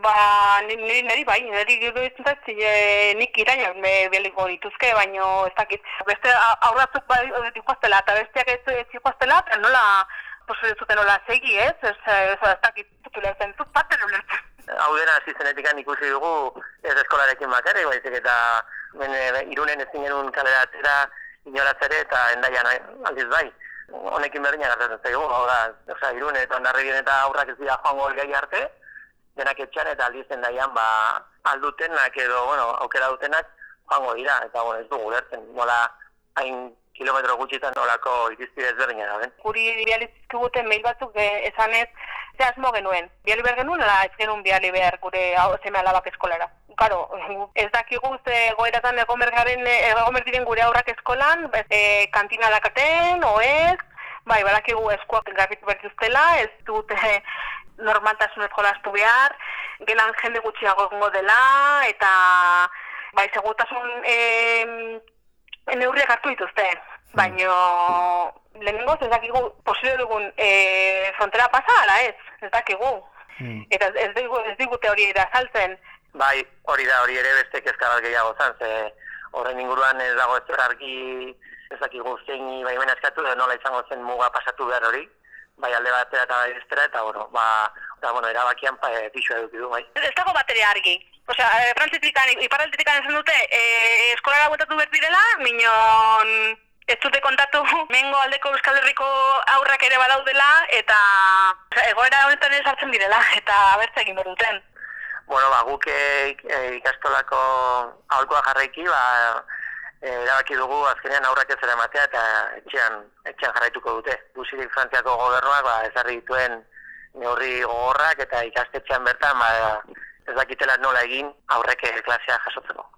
niri iruditzen zait, nik irainak beliko dituzke, baino ez dakit. Beste aurratzuk dikoaztela, eta besteak ez dikoaztela, eta nola posible zuten nola segi, ez? Ez dakit ulertzen zut, baten ulertzen. Hau dena hasi zenetikan ikusi dugu ez eskolarekin bakarrik, baizik eta Irunen ezin genuen kalera atzera inoratz ere eta Hendaian aldiz bai. Honekin berdina gertatzen zaigu, hau da, Irune eta Hondarribian eta aurrak ez dira joango elgai arte, denak etxan eta aldiz Hendaian aldutenak edo, aukera dutenak joango dira, eta ez dugu ulertzen, nola hain kilometro gutxitan nolako irizpide ezberdina da, ben? Guri bializizkiguten mail batzuk esanez, ze asmo genuen. Biali behar genuen, ala ez genuen biali behar gure seme alabak eskolara. Claro, ez dakigu ze goeratan egon diren gure aurrak eskolan, kantina dakaten, o ez, bai, badakigu eskuak garbitu bertuztela, ez dute normaltasunez jolastu behar, gelan jende gutxiago egongo dela, eta bai, segurtasun neurriak hartu dituzte, baina lehenengoz ez dakigu posible dugun frontera pasa, ala ez dakigu. Eta ez digute hori da saltzen. Bai, hori ere beste kezka bat gehiago zan, ze horren inguruan ez dago ez argi ez dakigu zein baimena eskatu, nola izango zen muga pasatu behar hori, bai alde batera eta bai bestera, eta erabakian pixua eduki du, bai. Ez dago bateria argi. Osea, iparraldetik esan dute, eskolara bueltatu behar direla, minon ez dute kontatu mengo aldeko Euskal Herriko aurrak ere badaudela, eta egoera honetan ez hartzen direla, eta abertza egin behar duten. Guk ikastolako aholkoa jarraiki, erabaki dugu azkenean aurrak ez eramatea eta etxean jarraituko dute. Guzirik Frantziako gobernuak ezarri dituen neurri gogorrak eta ikastetxean bertan ez dakitela nola egin aurrek klasea jasotzeko.